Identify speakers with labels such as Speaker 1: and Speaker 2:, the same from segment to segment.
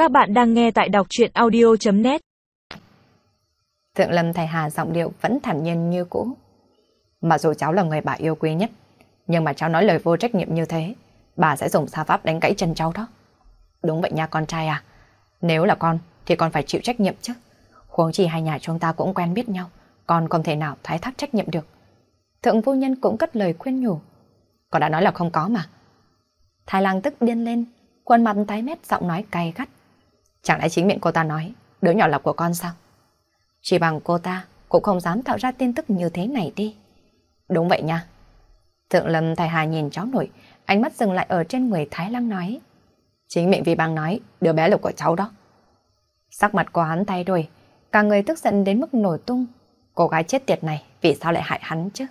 Speaker 1: Các bạn đang nghe tại đọc truyện audio.net.
Speaker 2: Thượng Lâm thầy Hà giọng điệu vẫn thản nhiên như cũ. Mặc dù cháu là người bà yêu quý nhất, nhưng mà cháu nói lời vô trách nhiệm như thế, bà sẽ dùng sa pháp đánh gãy chân cháu đó. Đúng vậy nha con trai à, nếu là con thì con phải chịu trách nhiệm chứ. Huống chi hai nhà chúng ta cũng quen biết nhau, con không thể nào thoái thác trách nhiệm được. Thượng phu nhân cũng cất lời khuyên nhủ. Con đã nói là không có mà. Thái Lang tức điên lên, khuôn mặt tái mét, giọng nói cay gắt. Chẳng lẽ chính miệng cô ta nói đứa nhỏ là của con sao? Chỉ bằng cô ta cũng không dám tạo ra tin tức như thế này đi. Đúng vậy nha. Thượng Lâm thầy Hà nhìn cháu nội, ánh mắt dừng lại ở trên người Thái Lang nói. Chính miệng Vi Bang nói đứa bé là của cháu đó. Sắc mặt của hắn thay đổi, cả người tức giận đến mức nổ tung. Cô gái chết tiệt này vì sao lại hại hắn chứ?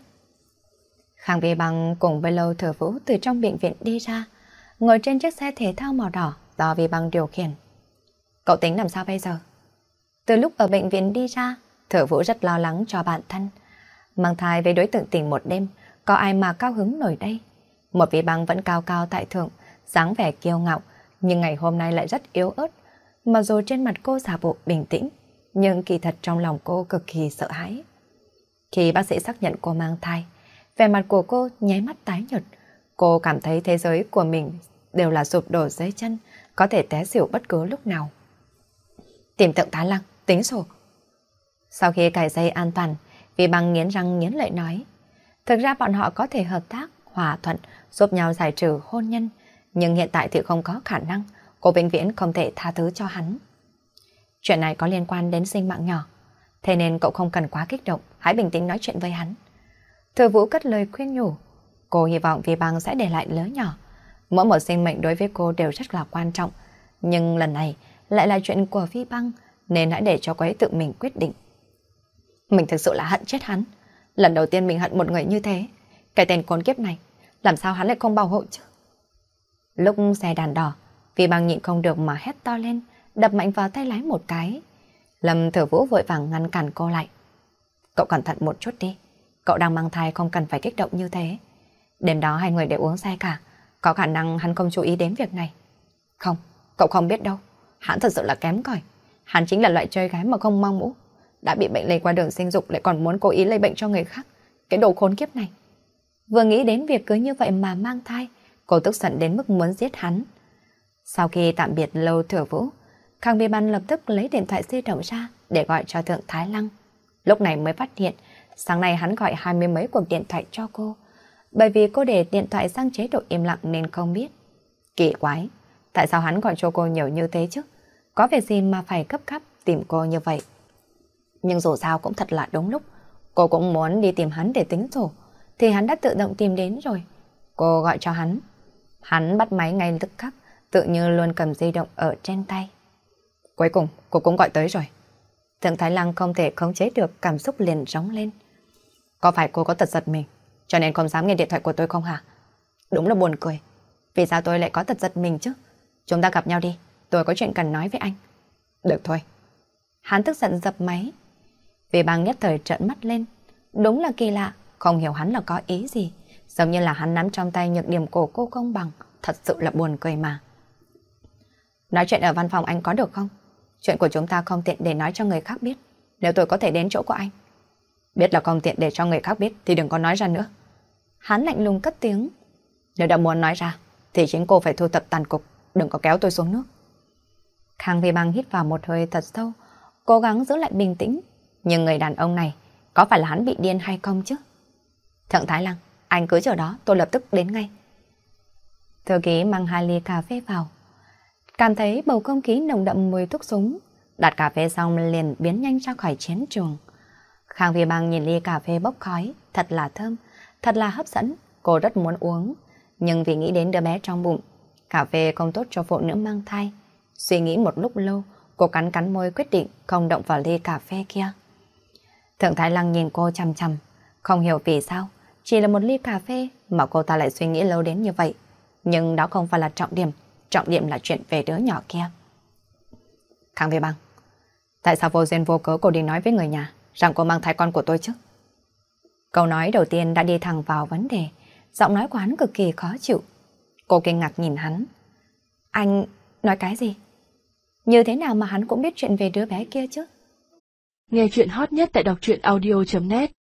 Speaker 2: Khang Vi Bang cùng với Lâu Thừa Vũ từ trong bệnh viện đi ra, ngồi trên chiếc xe thể thao màu đỏ do Vi Bang điều khiển. Cậu tính làm sao bây giờ? Từ lúc ở bệnh viện đi ra, Thừa Vũ rất lo lắng cho bản thân. Mang thai với đối tượng tình một đêm, có ai mà cao hứng nổi đây? Một Vi Bang vẫn cao cao tại thượng, dáng vẻ kiêu ngạo, nhưng ngày hôm nay lại rất yếu ớt. Mặc dù trên mặt cô giả bộ bình tĩnh, nhưng kỳ thật trong lòng cô cực kỳ sợ hãi. Khi bác sĩ xác nhận cô mang thai, vẻ mặt của cô nháy mắt tái nhợt. Cô cảm thấy thế giới của mình đều là sụp đổ dưới chân, có thể té xỉu bất cứ lúc nào. Tìm Thượng Thái Lang, tính sổ. Sau khi cài dây an toàn, Vi Bang nghiến răng nghiến lợi nói. Thực ra bọn họ có thể hợp tác, hòa thuận, giúp nhau giải trừ hôn nhân, nhưng hiện tại thì không có khả năng, cô vĩnh viễn không thể tha thứ cho hắn. Chuyện này có liên quan đến sinh mạng nhỏ, thế nên cậu không cần quá kích động, hãy bình tĩnh nói chuyện với hắn. Thừa Vũ cất lời khuyên nhủ. Cô hy vọng Vi Bang sẽ để lại lứa nhỏ. Mỗi một sinh mệnh đối với cô đều rất là quan trọng, nhưng lần này lại là chuyện của Vi Bang, nên hãy để cho cô ấy tự mình quyết định. Mình thực sự là hận chết hắn. Lần đầu tiên mình hận một người như thế. Cái tên khốn kiếp này, làm sao hắn lại không bảo hộ chứ? Lúc xe đàn đỏ, Vi Bang nhịn không được mà hét to lên, đập mạnh vào tay lái một cái. Lâm Thừa Vũ vội vàng ngăn cản cô lại. Cậu cẩn thận một chút đi, cậu đang mang thai không cần phải kích động như thế. Đêm đó hai người đều uống say cả, có khả năng hắn không chú ý đến việc này. Không, cậu không biết đâu, hắn thật sự là kém cỏi. Hắn chính là loại chơi gái mà không mang mũ, đã bị bệnh lây qua đường sinh dục lại còn muốn cố ý lây bệnh cho người khác. Cái đồ khốn kiếp này. Vừa nghĩ đến việc cứ như vậy mà mang thai, cô tức giận đến mức muốn giết hắn. Sau khi tạm biệt Lâu Thừa Vũ, Khang Vi Ban lập tức lấy điện thoại di động ra để gọi cho Thượng Thái Lang. Lúc này mới phát hiện, sáng nay hắn gọi 20 mấy cuộc điện thoại cho cô. Bởi vì cô để điện thoại sang chế độ im lặng nên không biết. Kỳ quái, tại sao hắn gọi cho cô nhiều như thế chứ? Có việc gì mà phải gấp gáp tìm cô như vậy? Nhưng dù sao cũng thật là đúng lúc. Cô cũng muốn đi tìm hắn để tính sổ, thì hắn đã tự động tìm đến rồi. Cô gọi cho hắn. Hắn bắt máy ngay tức khắc, tự như luôn cầm di động ở trên tay. Cuối cùng, cô cũng gọi tới rồi. Thượng Thái Lang không thể khống chế được cảm xúc liền rống lên. Có phải cô có tật giật mình, cho nên không dám nghe điện thoại của tôi không hả? Đúng là buồn cười. Vì sao tôi lại có tật giật mình chứ? Chúng ta gặp nhau đi, tôi có chuyện cần nói với anh. Được thôi. Hắn tức giận dập máy. Vi Bang nhất thời trợn mắt lên. Đúng là kỳ lạ, không hiểu hắn là có ý gì. Giống như là hắn nắm trong tay nhược điểm của cô không bằng. Thật sự là buồn cười mà. Nói chuyện ở văn phòng anh có được không? Chuyện của chúng ta không tiện để nói cho người khác biết. Nếu tôi có thể đến chỗ của anh. Biết là không tiện để cho người khác biết thì đừng có nói ra nữa. Hắn lạnh lùng cất tiếng. Nếu đã muốn nói ra thì chính cô phải thu thập tàn cục, đừng có kéo tôi xuống nước. Khang Vi Bang hít vào một hơi thật sâu, cố gắng giữ lại bình tĩnh. Nhưng người đàn ông này, có phải là hắn bị điên hay không chứ? Thượng Thái Lang, anh cứ chờ đó, tôi lập tức đến ngay. Thư ký mang 2 ly cà phê vào. Cảm thấy bầu không khí nồng đậm mùi thuốc súng. Đặt cà phê xong liền biến nhanh ra khỏi chiến trường. Khang Vi Bang nhìn ly cà phê bốc khói, thật là thơm, thật là hấp dẫn. Cô rất muốn uống, nhưng vì nghĩ đến đứa bé trong bụng, cà phê không tốt cho phụ nữ mang thai. Suy nghĩ một lúc lâu, cô cắn cắn môi quyết định không động vào ly cà phê kia. Thượng Thái Lang nhìn cô chằm chằm, không hiểu vì sao, chỉ là một ly cà phê mà cô ta lại suy nghĩ lâu đến như vậy. Nhưng đó không phải là trọng điểm là chuyện về đứa nhỏ kia. Khang Vi Bang, tại sao vô duyên vô cớ cô đi nói với người nhà rằng cô mang thai con của tôi chứ? Câu nói đầu tiên đã đi thẳng vào vấn đề, giọng nói của hắn cực kỳ khó chịu. Cô kinh ngạc nhìn hắn. Anh nói cái gì? Như thế nào mà hắn cũng biết chuyện về đứa bé kia chứ?
Speaker 1: Nghe chuyện hot nhất tại đọc truyện audio.net